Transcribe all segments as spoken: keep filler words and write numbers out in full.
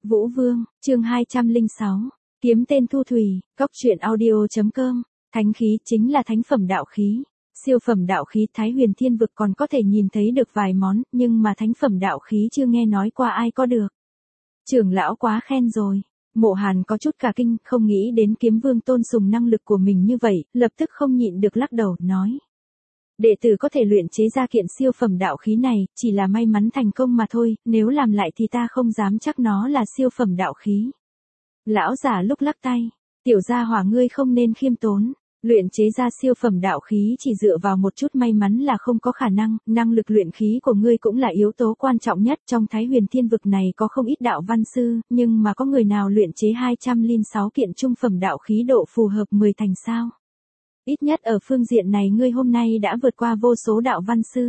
Vũ Vương, chương hai trăm lẻ sáu, kiếm tên Thu Thủy, cốc truyện audio.com, thánh khí chính là thánh phẩm đạo khí. Siêu phẩm đạo khí Thái Huyền Thiên Vực còn có thể nhìn thấy được vài món, nhưng mà thánh phẩm đạo khí chưa nghe nói qua ai có được. Trưởng lão quá khen rồi. Mộ Hàn có chút cả kinh, không nghĩ đến Kiếm Vương tôn sùng năng lực của mình như vậy, lập tức không nhịn được lắc đầu, nói. Đệ tử có thể luyện chế ra kiện siêu phẩm đạo khí này, chỉ là may mắn thành công mà thôi, nếu làm lại thì ta không dám chắc nó là siêu phẩm đạo khí. Lão giả lúc lắc tay, tiểu gia hỏa ngươi không nên khiêm tốn. Luyện chế ra siêu phẩm đạo khí chỉ dựa vào một chút may mắn là không có khả năng, năng lực luyện khí của ngươi cũng là yếu tố quan trọng nhất. Trong Thái Huyền Thiên Vực này có không ít đạo văn sư, nhưng mà có người nào luyện chế hai trăm lẻ sáu kiện trung phẩm đạo khí độ phù hợp mười thành sao? Ít nhất ở phương diện này ngươi hôm nay đã vượt qua vô số đạo văn sư.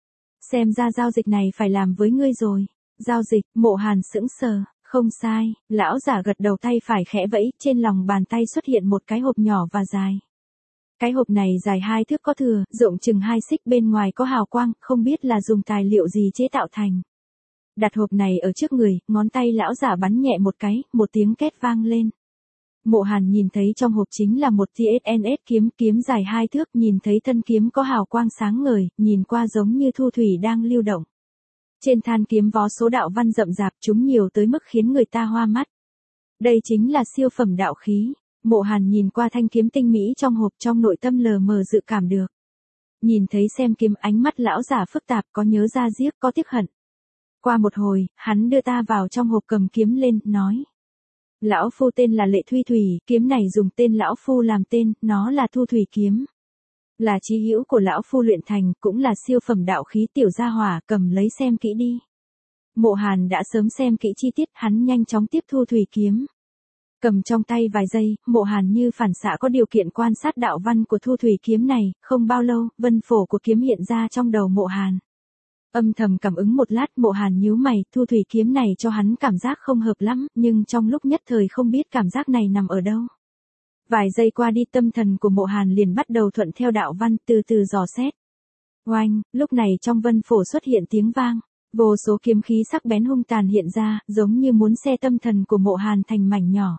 Xem ra giao dịch này phải làm với ngươi rồi. Giao dịch, Mộ Hàn sững sờ. Không sai, lão giả gật đầu, tay phải khẽ vẫy, trên lòng bàn tay xuất hiện một cái hộp nhỏ và dài. Cái hộp này dài hai thước có thừa, rộng chừng hai xích, bên ngoài có hào quang, không biết là dùng tài liệu gì chế tạo thành. Đặt hộp này ở trước người, ngón tay lão giả bắn nhẹ một cái, một tiếng két vang lên. Mộ Hàn nhìn thấy trong hộp chính là một tê ét en ét kiếm, kiếm dài hai thước, nhìn thấy thân kiếm có hào quang sáng ngời, nhìn qua giống như thu thủy đang lưu động. Trên than kiếm vó số đạo văn rậm rạp, chúng nhiều tới mức khiến người ta hoa mắt. Đây chính là siêu phẩm đạo khí. Mộ Hàn nhìn qua thanh kiếm tinh mỹ trong hộp, trong nội tâm lờ mờ dự cảm được. Nhìn thấy xem kiếm, ánh mắt lão giả phức tạp, có nhớ ra giết, có tiếc hận. Qua một hồi, hắn đưa ta vào trong hộp, cầm kiếm lên, nói. Lão phu tên là Lệ Thu Thủy, kiếm này dùng tên lão phu làm tên, nó là Thu Thủy kiếm. Là chí hữu của lão phu luyện thành, cũng là siêu phẩm đạo khí, tiểu gia hỏa, cầm lấy xem kỹ đi. Mộ Hàn đã sớm xem kỹ chi tiết, hắn nhanh chóng tiếp Thu Thủy kiếm. Cầm trong tay vài giây, Mộ Hàn như phản xạ có điều kiện quan sát đạo văn của Thu Thủy kiếm này, không bao lâu, vân phổ của kiếm hiện ra trong đầu Mộ Hàn. Âm thầm cảm ứng một lát, Mộ Hàn nhíu mày, Thu Thủy kiếm này cho hắn cảm giác không hợp lắm, nhưng trong lúc nhất thời không biết cảm giác này nằm ở đâu. Vài giây qua đi, tâm thần của Mộ Hàn liền bắt đầu thuận theo đạo văn, từ từ dò xét. Oanh, lúc này trong vân phổ xuất hiện tiếng vang. Vô số kiếm khí sắc bén hung tàn hiện ra, giống như muốn xé tâm thần của Mộ Hàn thành mảnh nhỏ.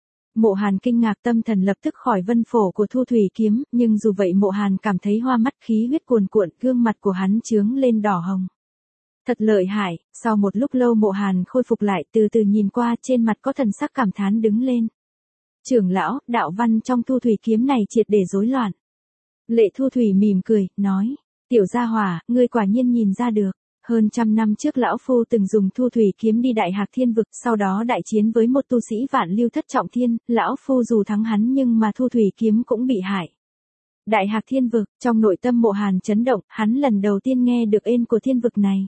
Mộ Hàn kinh ngạc, tâm thần lập tức khỏi vân phổ của Thu Thủy kiếm, nhưng dù vậy Mộ Hàn cảm thấy hoa mắt, khí huyết cuồn cuộn, gương mặt của hắn chướng lên đỏ hồng. Thật lợi hại. Sau một lúc lâu Mộ Hàn khôi phục lại, từ từ nhìn qua, trên mặt có thần sắc cảm thán đứng lên. Trưởng lão, đạo văn trong Thu Thủy kiếm này triệt để rối loạn. Lệ Thu Thủy mỉm cười, nói, tiểu gia hỏa, ngươi quả nhiên nhìn ra được. Hơn trăm năm trước lão phu từng dùng Thu Thủy kiếm đi Đại Hạc Thiên Vực, sau đó đại chiến với một tu sĩ Vạn Lưu Thất Trọng Thiên, lão phu dù thắng hắn nhưng mà Thu Thủy kiếm cũng bị hại. Đại Hạc Thiên Vực, trong nội tâm Mộ Hàn chấn động, hắn lần đầu tiên nghe được tên của thiên vực này.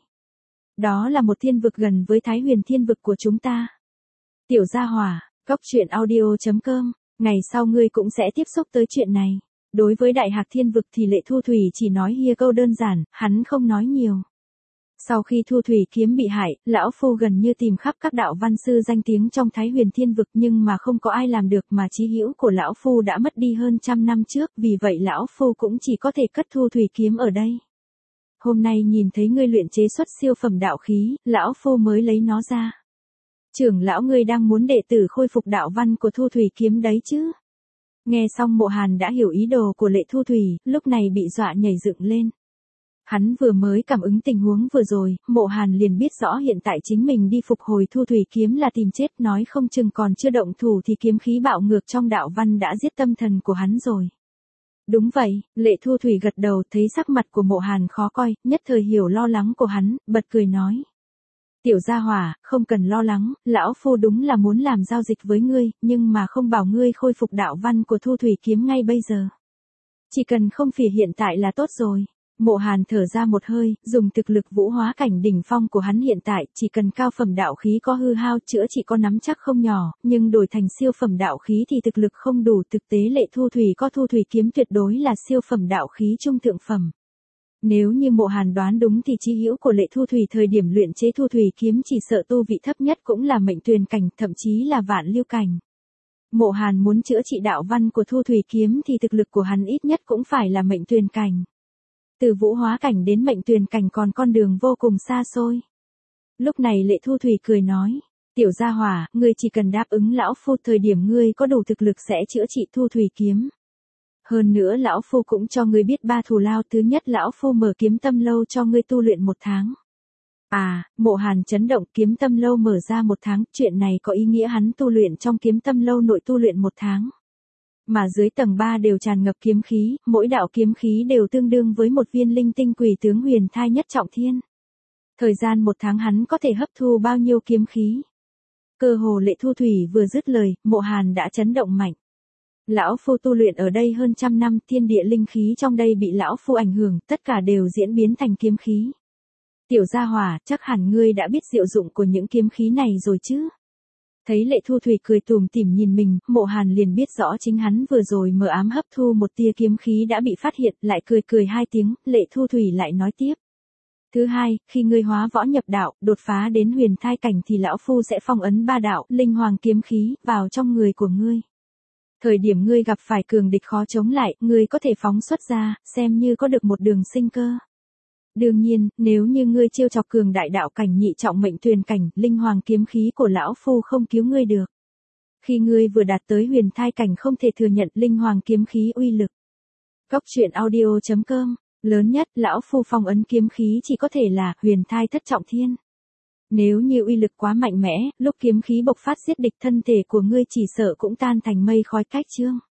Đó là một thiên vực gần với Thái Huyền Thiên Vực của chúng ta. Tiểu gia hỏa, cốc truyện audio.com, ngày sau ngươi cũng sẽ tiếp xúc tới chuyện này. Đối với Đại Hạc Thiên Vực thì Lệ Thu Thủy chỉ nói hia câu đơn giản, hắn không nói nhiều. Sau khi Thu Thủy kiếm bị hại, lão phu gần như tìm khắp các đạo văn sư danh tiếng trong Thái Huyền Thiên Vực, nhưng mà không có ai làm được, mà chí hữu của lão phu đã mất đi hơn trăm năm trước, vì vậy lão phu cũng chỉ có thể cất Thu Thủy kiếm ở đây. Hôm nay nhìn thấy ngươi luyện chế xuất siêu phẩm đạo khí, lão phu mới lấy nó ra. Trưởng lão, ngươi đang muốn đệ tử khôi phục đạo văn của Thu Thủy kiếm đấy chứ? Nghe xong Mộ Hàn đã hiểu ý đồ của Lệ Thu Thủy, lúc này bị dọa nhảy dựng lên. Hắn vừa mới cảm ứng tình huống vừa rồi, Mộ Hàn liền biết rõ hiện tại chính mình đi phục hồi Thu Thủy kiếm là tìm chết, nói không chừng còn chưa động thủ thì kiếm khí bạo ngược trong đạo văn đã giết tâm thần của hắn rồi. Đúng vậy, Lệ Thu Thủy gật đầu, thấy sắc mặt của Mộ Hàn khó coi, nhất thời hiểu lo lắng của hắn, bật cười nói. Tiểu gia hỏa, không cần lo lắng, lão phu đúng là muốn làm giao dịch với ngươi, nhưng mà không bảo ngươi khôi phục đạo văn của Thu Thủy kiếm ngay bây giờ. Chỉ cần không phỉ hiện tại là tốt rồi. Mộ Hàn thở ra một hơi, dùng thực lực vũ hóa cảnh đỉnh phong của hắn hiện tại, chỉ cần cao phẩm đạo khí có hư hao chữa chỉ có nắm chắc không nhỏ, nhưng đổi thành siêu phẩm đạo khí thì thực lực không đủ. Thực tế Lệ Thu Thủy có Thu Thủy kiếm tuyệt đối là siêu phẩm đạo khí trung thượng phẩm. Nếu như Mộ Hàn đoán đúng thì chí hữu của Lệ Thu Thủy thời điểm luyện chế Thu Thủy kiếm chỉ sợ tu vị thấp nhất cũng là mệnh tuyền cảnh, thậm chí là vạn lưu cảnh. Mộ Hàn muốn chữa trị đạo văn của Thu Thủy kiếm thì thực lực của hắn ít nhất cũng phải là mệnh tuyền cảnh. Từ vũ hóa cảnh đến mệnh tuyền cảnh còn con đường vô cùng xa xôi. Lúc này Lệ Thu Thủy cười nói, Tiểu gia hỏa, ngươi chỉ cần đáp ứng lão phu thời điểm ngươi có đủ thực lực sẽ chữa trị thu thủy kiếm. Hơn nữa lão phu cũng cho ngươi biết ba thù lao, thứ nhất lão phu mở kiếm tâm lâu cho ngươi tu luyện một tháng. À, Mộ Hàn chấn động, kiếm tâm lâu mở ra một tháng, chuyện này có ý nghĩa hắn tu luyện trong kiếm tâm lâu nội tu luyện một tháng. Mà dưới tầng ba đều tràn ngập kiếm khí, mỗi đạo kiếm khí đều tương đương với một viên linh tinh quỷ tướng huyền thai nhất trọng thiên. Thời gian một tháng hắn có thể hấp thu bao nhiêu kiếm khí? Cơ hồ Lệ Thu Thủy vừa dứt lời, Mộ Hàn đã chấn động mạnh. Lão phu tu luyện ở đây hơn trăm năm, thiên địa linh khí trong đây bị lão phu ảnh hưởng, tất cả đều diễn biến thành kiếm khí. Tiểu gia hỏa, chắc hẳn ngươi đã biết diệu dụng của những kiếm khí này rồi chứ? Thấy Lệ Thu Thủy cười tủm tỉm nhìn mình, Mộ Hàn liền biết rõ chính hắn vừa rồi mờ ám hấp thu một tia kiếm khí đã bị phát hiện, lại cười cười hai tiếng, Lệ Thu Thủy lại nói tiếp. Thứ hai, khi ngươi hóa võ nhập đạo, đột phá đến huyền thai cảnh thì lão phu sẽ phong ấn ba đạo, linh hoàng kiếm khí, vào trong người của ngươi. Thời điểm ngươi gặp phải cường địch khó chống lại, ngươi có thể phóng xuất ra, xem như có được một đường sinh cơ. Đương nhiên, nếu như ngươi chiêu chọc cường đại đạo cảnh nhị trọng mệnh thuyền cảnh, linh hoàng kiếm khí của lão phu không cứu ngươi được. Khi ngươi vừa đạt tới huyền thai cảnh không thể thừa nhận linh hoàng kiếm khí uy lực. Góc truyện audio chấm com, lớn nhất, lão phu phong ấn kiếm khí chỉ có thể là huyền thai thất trọng thiên. Nếu như uy lực quá mạnh mẽ, lúc kiếm khí bộc phát giết địch thân thể của ngươi chỉ sợ cũng tan thành mây khói cách chương.